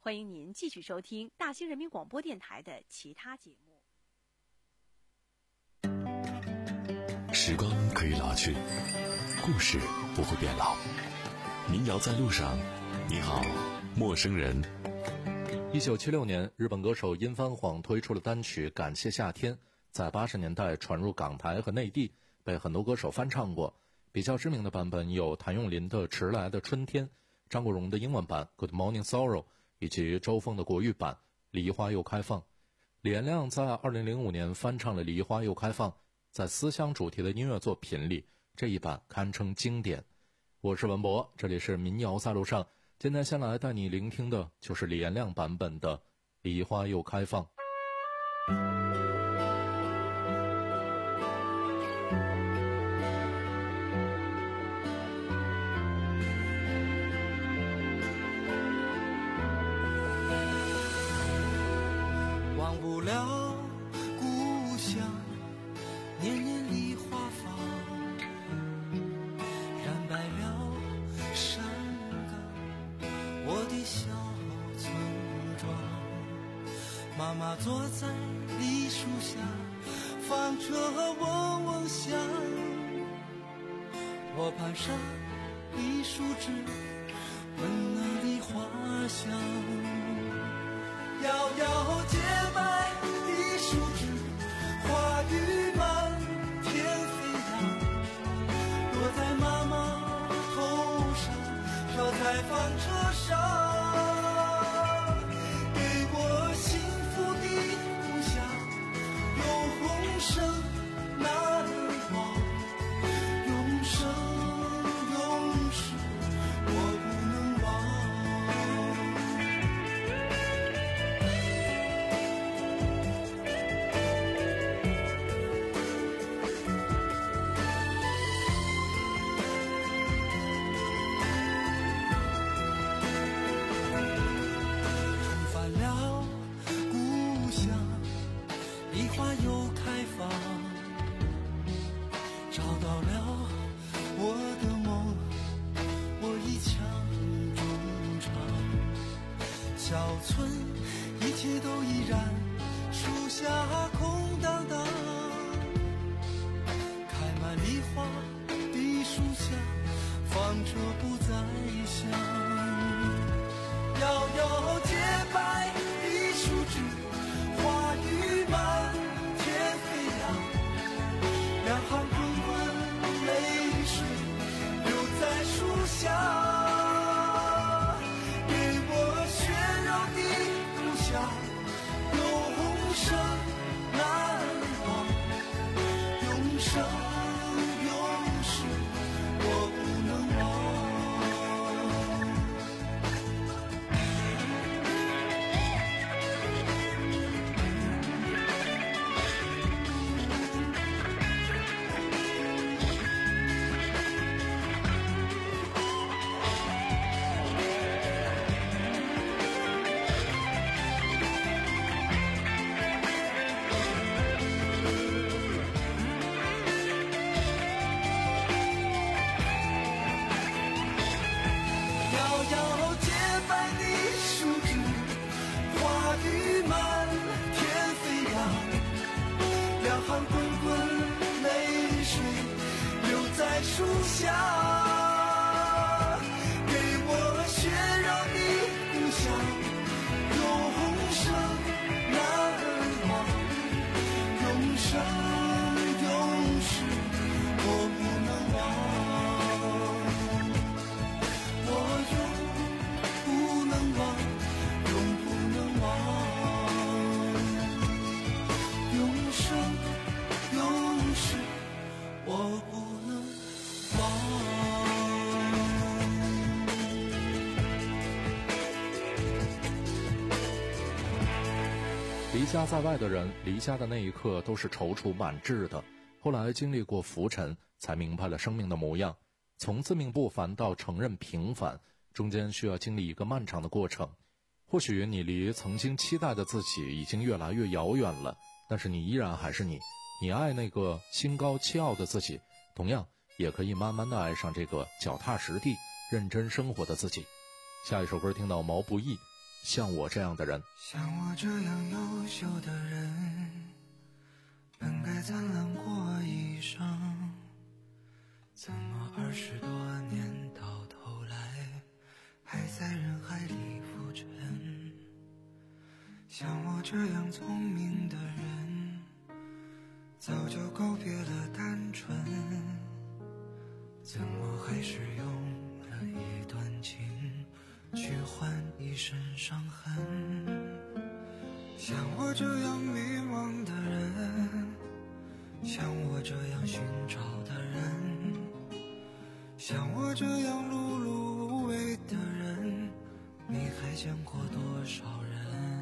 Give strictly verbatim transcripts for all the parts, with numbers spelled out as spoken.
欢迎您继续收听大兴人民广播电台的其他节目。 时光可以老去，故事不会变老。民谣在路上，你好，陌生人。 一九七六年，日本歌手殷番晃推出了单曲《感谢夏天》，在八十年代传入港台和内地，被很多歌手翻唱过。比较知名的版本有谭咏麟的《迟来的春天》，张国荣的英文版《Good Morning Sorrow》，以及周峰的国语版《梨花又开放》。李延亮在二零零五年翻唱了《梨花又开放》，在思乡主题的音乐作品里，这一版堪称经典。我是文博，这里是民谣在路上。今天先来带你聆听的就是李延亮版本的《梨花又开放》。 忘不了故乡，年年梨花放，染白了山岗，我的小村庄。妈妈坐在梨树下，纺车嗡嗡响，我攀上梨树枝，闻那梨花香。摇摇洁白的树枝，花雨满天飞扬，落在妈妈头上，飘在纺车上，给我幸福的故乡，有红绳难忘，永生永世我不能忘。小村一切都依然，树下空荡荡，开满梨花的树下，纺车不再响。摇摇洁白的树枝，花雨满天飞扬，两行滚滚泪水流在树下，有红绳难忘，永生永世我不能忘。树下，给我血肉的故乡，有红绳难忘，永生永世我不能忘，我永不能忘，永不能忘，永生永世我不能忘。 离家在外的人，离家的那一刻都是踌躇满志的，后来经历过浮沉，才明白了生命的模样。从自命不凡到承认平凡，中间需要经历一个漫长的过程。或许你离曾经期待的自己已经越来越遥远了，但是你依然还是你，你爱那个心高气傲的自己，同样也可以慢慢的爱上这个脚踏实地认真生活的自己。下一首歌听到毛不易， 像我这样的人。 像我这样优秀的人，本该灿烂过一生，怎么二十多年到头来还在人海里浮沉？像我这样聪明的人，早就告别了单纯，怎么还是用了一段情去换一身伤痕？像我这样迷茫的人，像我这样寻找的人，像我这样碌碌无为的人，你还见过多少人？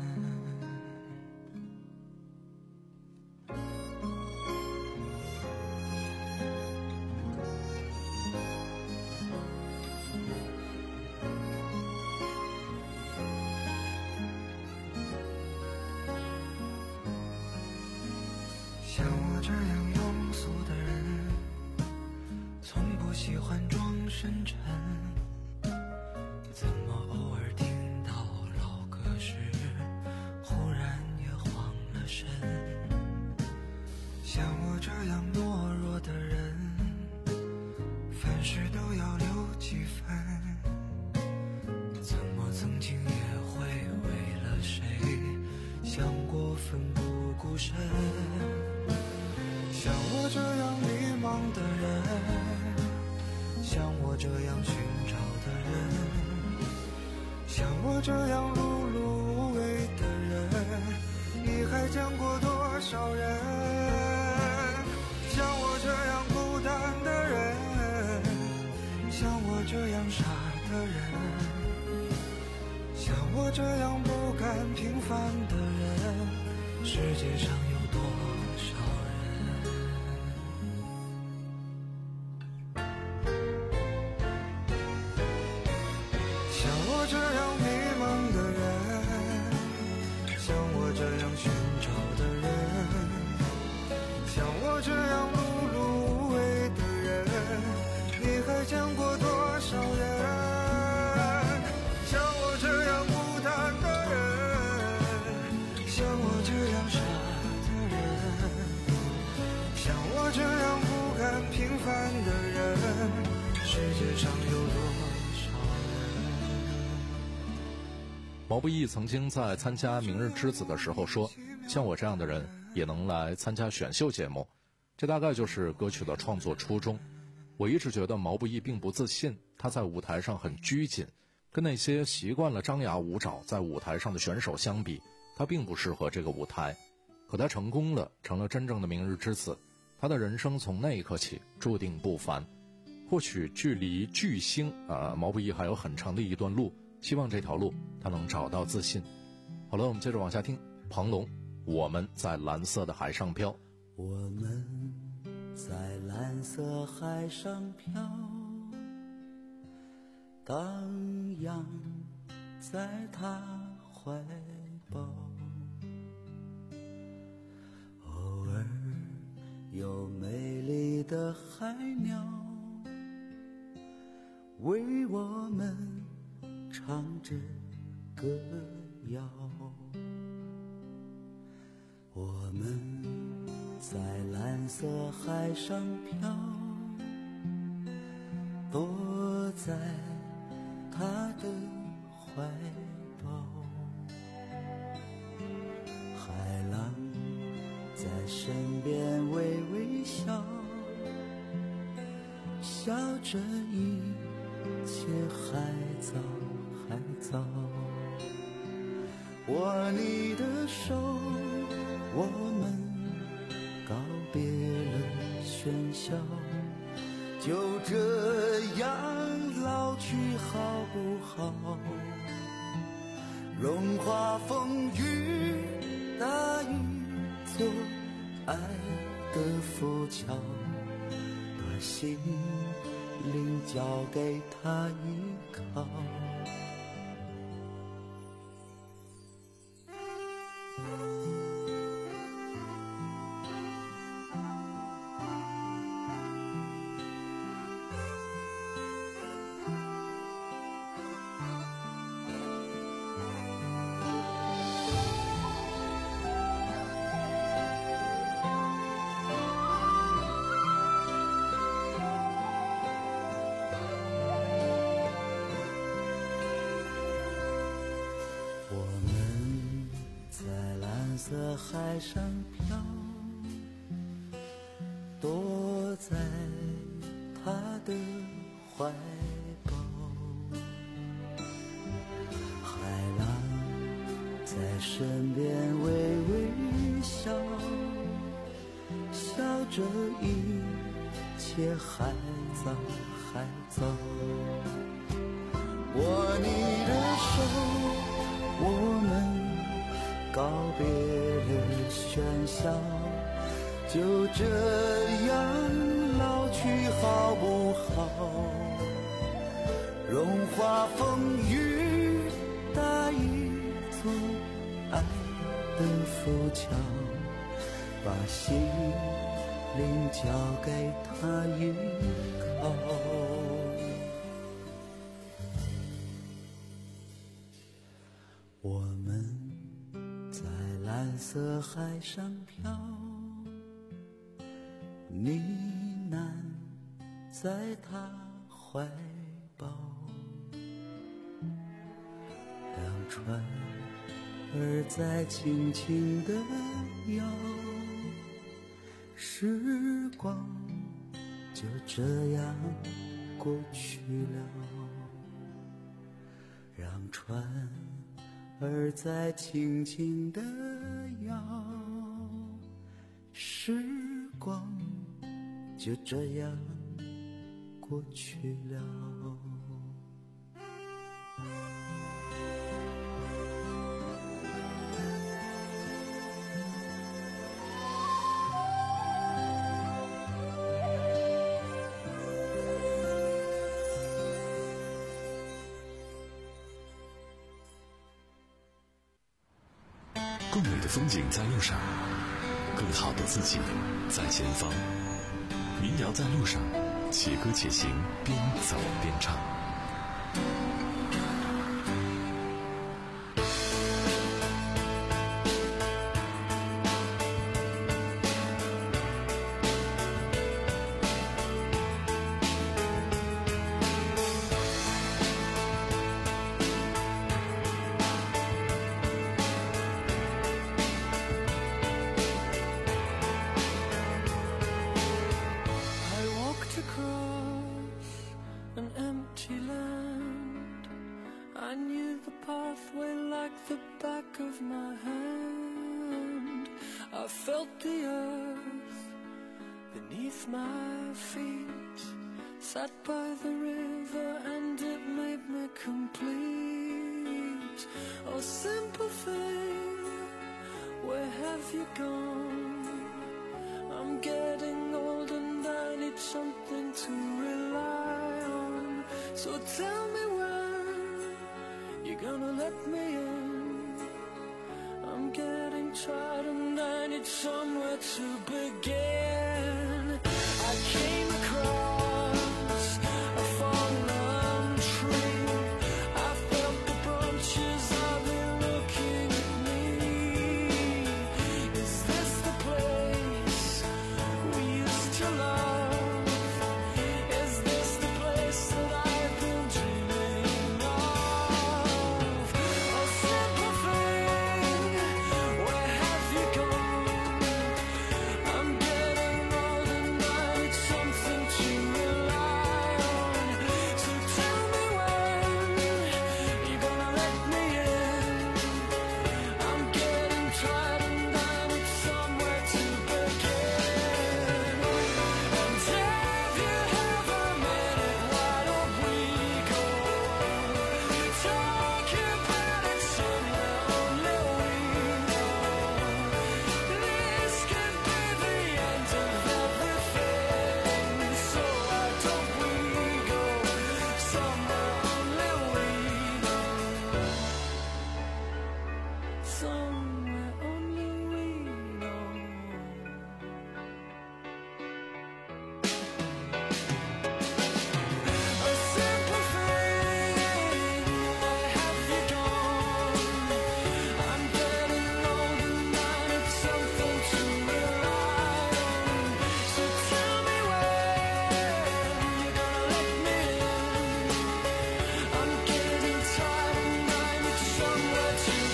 像我这样庸俗的人，从不喜欢装深沉，怎么偶尔听到老歌时忽然也慌了神？像我这样懦弱的人，凡事都要留几分，怎么曾经也会为了谁想过奋不顾身？像我这样迷茫的人，像我这样寻找的人，像我这样碌碌无为的人，你还见过多少人？像我这样孤单的人，像我这样傻的人，像我这样不甘平凡的人，世界上有多少人？像我这样迷茫的人，像我这样寻找的人，像我这样碌碌无为的人，你还见过多少人？像我这样孤单的人，像我这样傻的人，像我这样不甘平凡的人，世界上有多少人？ 毛不易曾经在参加《明日之子》的时候说，像我这样的人也能来参加选秀节目，这大概就是歌曲的创作初衷。我一直觉得毛不易并不自信，他在舞台上很拘谨，跟那些习惯了张牙舞爪在舞台上的选手相比，他并不适合这个舞台。可他成功了，成了真正的明日之子，他的人生从那一刻起注定不凡。或许距离巨星啊、呃，毛不易还有很长的一段路，希望这条路他能找到自信。好了，我们接着往下听庞龙，我们在蓝色的海上飘。 我们在蓝色海上飘，荡漾在他怀抱，偶尔有美丽的海鸟为我们唱着歌谣，我们在蓝色海上飘，躲在他的怀抱，海浪在身边微微笑，笑着一切还早还早，握你的手，我们告别了喧嚣，就这样老去好不好？融化风雨，搭一座爱的浮桥，把心灵交给他依靠。 我们在蓝色海上漂，躲在他的怀抱，海浪在身边微微笑，笑着一切还早还早。握你的手，我们告别了喧嚣，就这样老去好不好？融化风雨，搭一座爱的浮桥，把心灵交给他依靠。我们在蓝色海上漂，呢喃在他怀抱，两船儿在轻轻地摇，时光就这样过去了，让船儿在轻轻地摇，时光就这样过去了。 更美的风景在路上，更好的自己在前方。民谣在路上，且歌且行，边走边唱。 I felt the earth beneath my feet, sat by the river and it made me complete. Oh, simple thing, where have you gone? I'm getting old and I need something to rely on. So tell me when you're gonna let me in. I'm getting tired and I need somewhere to begin. I came across a fallen tree. I felt the branches of it looking at me. Is this the place we used to love? Is this the place that I've been dreaming of? A simple thing, where have you gone? I'm getting old and I need something to rely on. So tell me when you're gonna let me in. I'm getting tired and I need somewhere to begin. And if you have a minute, why don't we go talk about it somewhere only we know? This could be the end of everything. So why don't we go somewhere only we know? Somewhere only we know. A simple thing, where have you gone? I'm getting old and I need something to rely on. So tell me when you're gonna let me in. I'm getting tired and I need somewhere to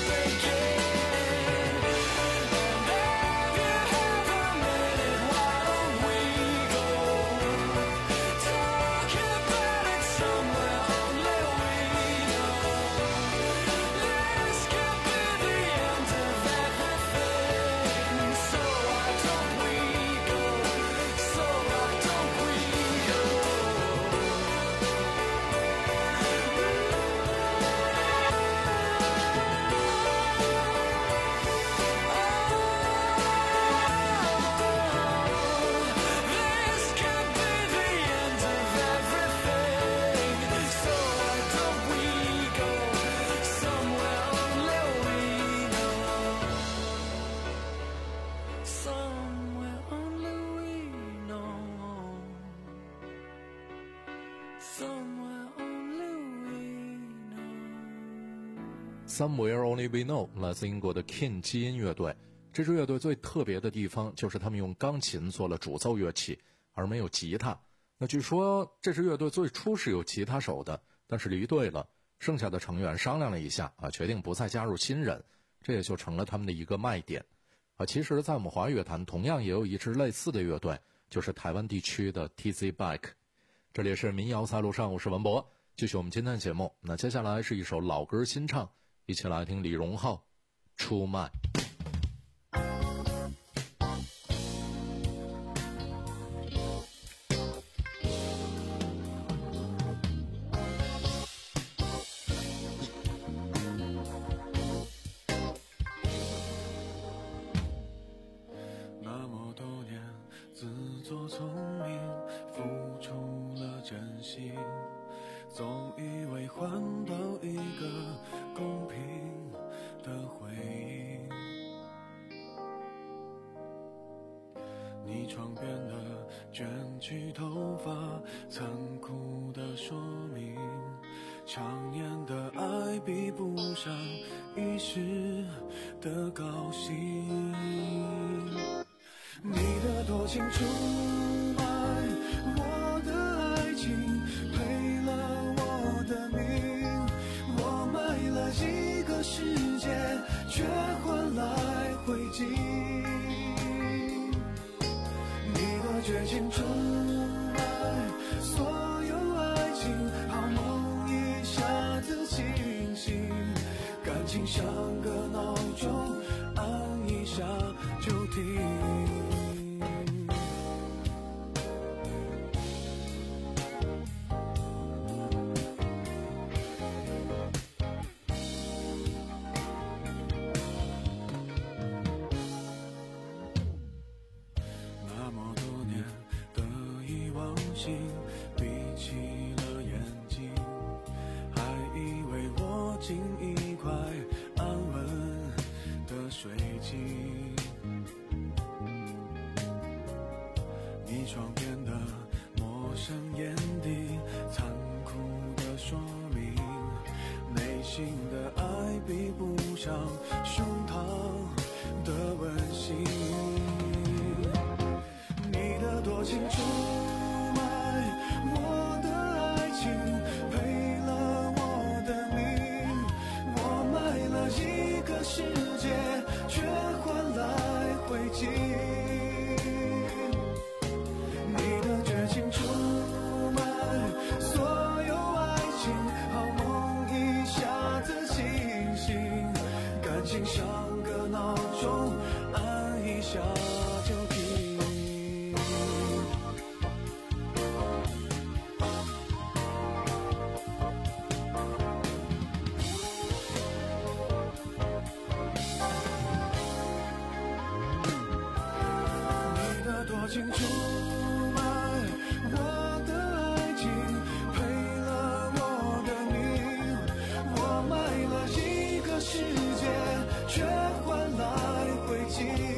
Somewhere Only We Know 来自英国的 King 基因乐队。这支乐队最特别的地方就是他们用钢琴做了主奏乐器，而没有吉他。那据说这支乐队最初是有吉他手的，但是离队了，剩下的成员商量了一下啊，决定不再加入新人，这也就成了他们的一个卖点啊。其实在我们华语乐坛同样也有一支类似的乐队，就是台湾地区的 T Z Bike。 这里是民谣在路上，我是文博，继续我们今天的节目。那接下来是一首老歌新唱，一起来听李荣浩出卖。 那么多年自作聪明，付出了真心，总以为换到一个公平的回应。你床边的卷曲头发，残酷的说明，常年的爱比不上一时的高兴。你的多情出卖我的爱情，赔了我的命，我卖了一个世界，却换来灰烬。你的绝情出卖所有爱情，好梦一下子清醒，感情像个闹钟，按一下就停。你床边的陌生眼底，残酷的说明，内心的爱比不上胸膛的温馨。你的多情出卖我的爱情，赔了我的命，我卖了一个世界，却换来灰烬。像个闹钟，按一下就停。你的多情出卖我的爱情，赔了我的命，我卖了一个世界，却换来灰烬。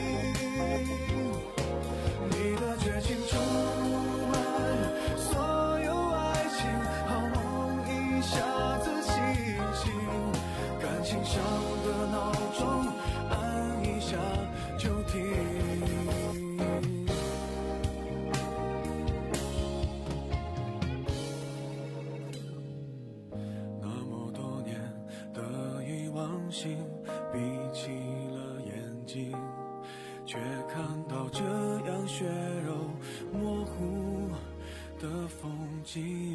你的绝情出卖所有爱情，好梦一下子清醒，感情像个闹钟，按一下就停。那么多年得意忘形，闭起了眼睛，却看到这样血肉模糊的风景。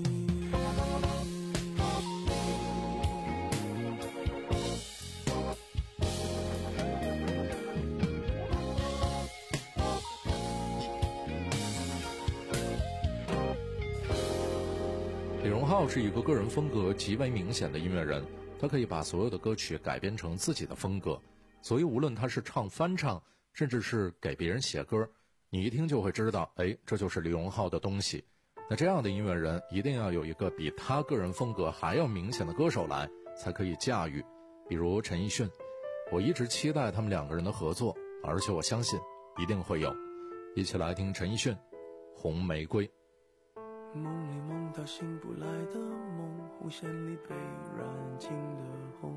李荣浩是一个个人风格极为明显的音乐人，他可以把所有的歌曲改编成自己的风格，所以无论他是唱翻唱，甚至是给别人写歌，你一听就会知道，哎，这就是李荣浩的东西。那这样的音乐人一定要有一个比他个人风格还要明显的歌手来，才可以驾驭。比如陈奕迅，我一直期待他们两个人的合作，而且我相信一定会有。一起来听陈奕迅《红玫瑰》。 梦里梦到醒不来的梦，红线里被染尽的红，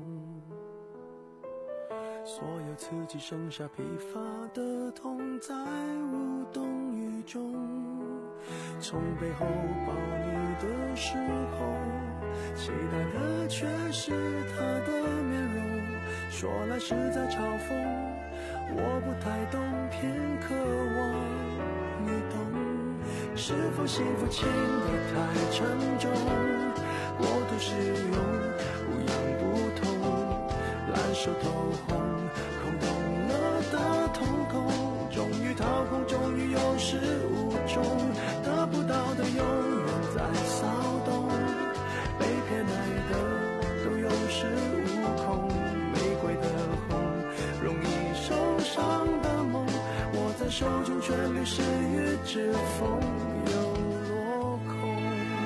所有刺激剩下疲乏的痛，在无动于衷。从背后抱你的时候，期待的却是他的面容，说来是在嘲讽，我不太懂，偏渴望你懂。是否幸福轻得太沉重，过度使用不痒不痛，烂熟透红，空洞了的瞳孔，终于掏空，终于有始无终，得不到的永远在骚动，被偏爱的都有恃无恐，玫瑰的红，容易受伤的梦，握在手中却流失于指缝，又落空。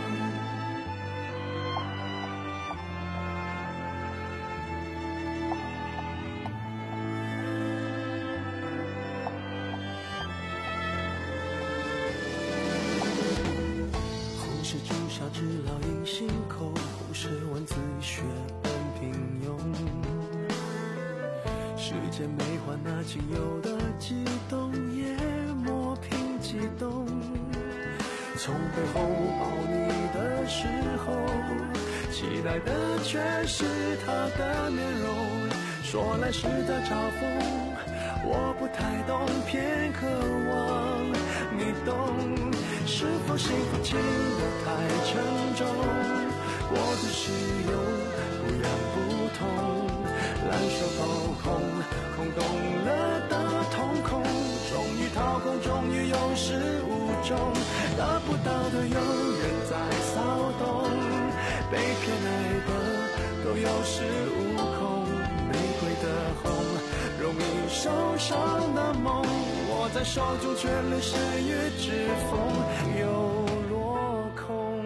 红是朱砂痣烙印心口，红是文字血般平庸，世间没还那仅有的悸动，也磨平激动。从背后抱你的时候，期待的却是他的面容，说来是在嘲讽，我不太懂，偏渴望你懂。是否幸福轻得太沉重，过度使用不痒不痛，烂熟透空，空洞了的瞳孔，终于掏空，终于有始无终，得不到的永远在骚动，被偏爱的都有恃无恐，玫瑰的红，容易受伤的梦，握在手中却流失于指缝，又落空。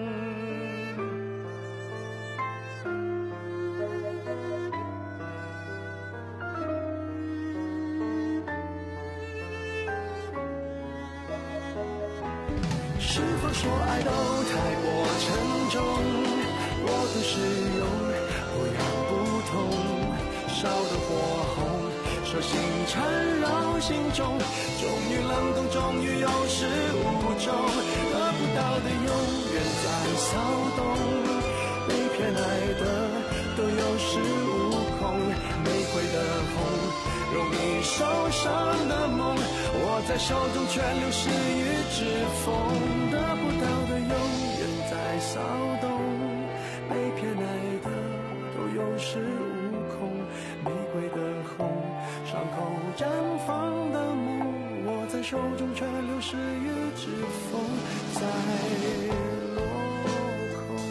是否说爱都太过沉重，过度使用不痒不痛，烧得火红，手心缠绕心中，终于冷冻，终于有始无终，得不到的永远在骚动，被偏爱的都有恃无恐，玫瑰的红，容易受伤的梦，握在手中却流失于指缝，得不到的永远在骚动，被偏爱的都有恃无恐，玫瑰的红，伤口绽放的梦，握在手中却流失于指缝，在落空。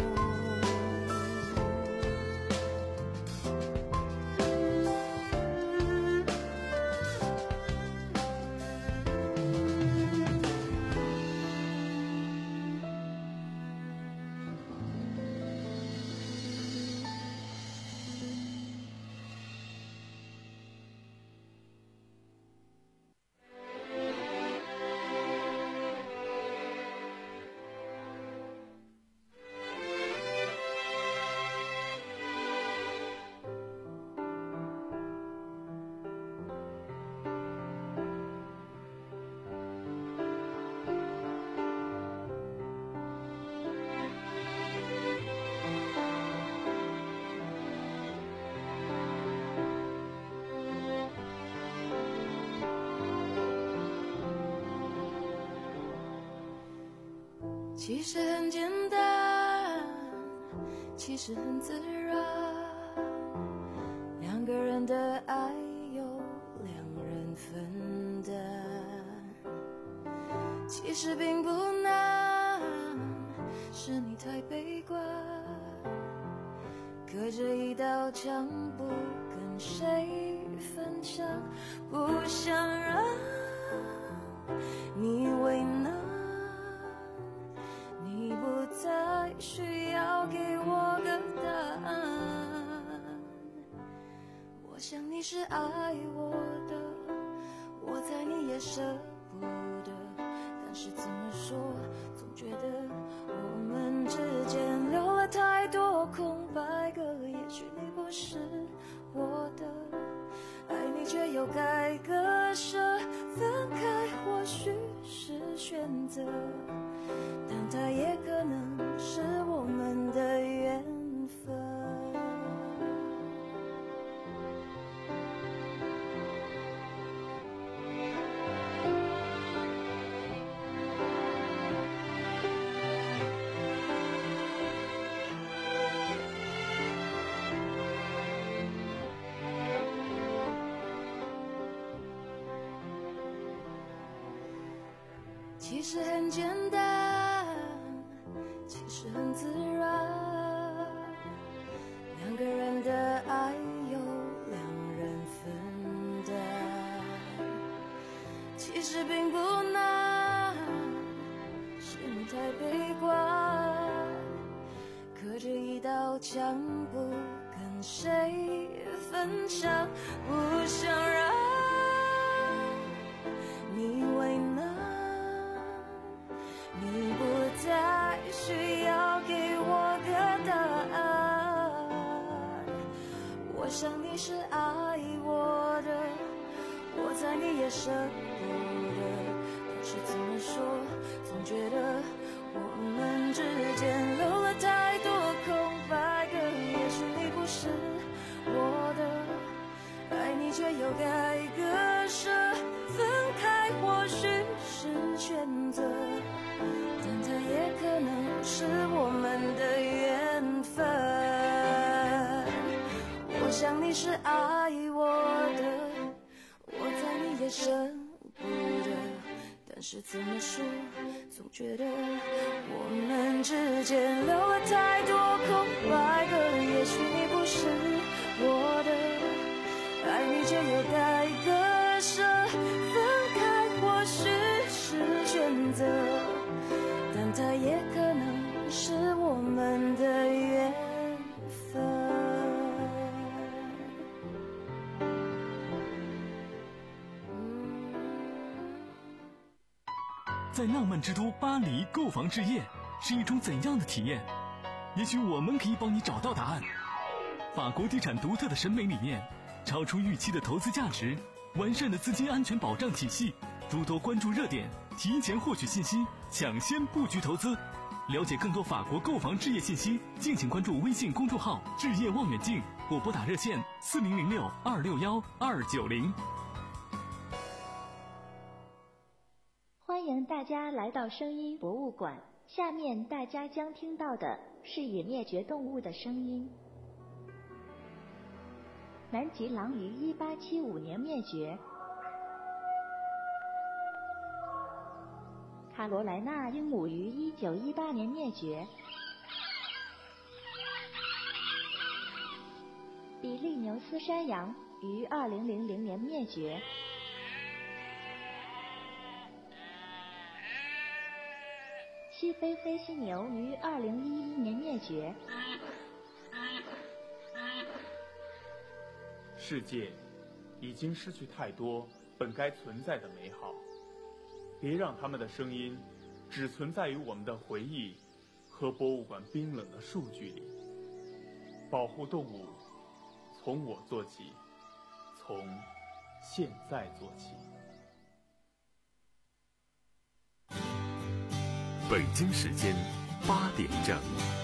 其实很简单，其实很自然，两个人的爱由两人分担，其实并不难，是你太悲观，隔着一道墙不跟谁分享，不想让你为难，你不再需要给我个答案，我想你是爱我的，我猜你也舍不得，但但是怎么说，总觉得我们之间留了太多空白格。也许你不是我的，爱你却又该割舍，分开或许是选择，但它也可能是我们的缘分。其实很简单，其实很自然，两个人的爱由两人分担，其实并不难，是你太悲观，隔着一道墙不跟谁分享，不想让你为难，你不再需要给我个答案。我想你是爱我的，我猜你也舍不得，但是怎么说，总觉得我们之间留了太多空白格。也许你不是我的，爱你却又该割舍，分开或许是选择，但它也可能是我们的缘分。我想你是爱我的，我猜你也舍不得，但是怎么说，总觉得我们之间留了太多空白格。也许你不是我的，爱你却又该割舍，分开或许是选择，但它也可能是我们的缘分。 在浪漫之都巴黎购房置业是一种怎样的体验？也许我们可以帮你找到答案。法国地产独特的审美理念，超出预期的投资价值，完善的资金安全保障体系，多多关注热点，提前获取信息，抢先布局投资。了解更多法国购房置业信息，敬请关注微信公众号置业望远镜，或拨打热线四零零六二六幺二九零。 欢迎大家来到声音博物馆，下面大家将听到的是已灭绝动物的声音。南极狼于一八七五年灭绝，卡罗莱纳鹦鹉于一九一八年灭绝，比利牛斯山羊于二零零零年灭绝，西非黑犀牛于二零一一年灭绝。 世界已经失去太多本该存在的美好，别让他们的声音只存在于我们的回忆和博物馆冰冷的数据里。保护动物，从我做起，从现在做起。 北京时间八点整。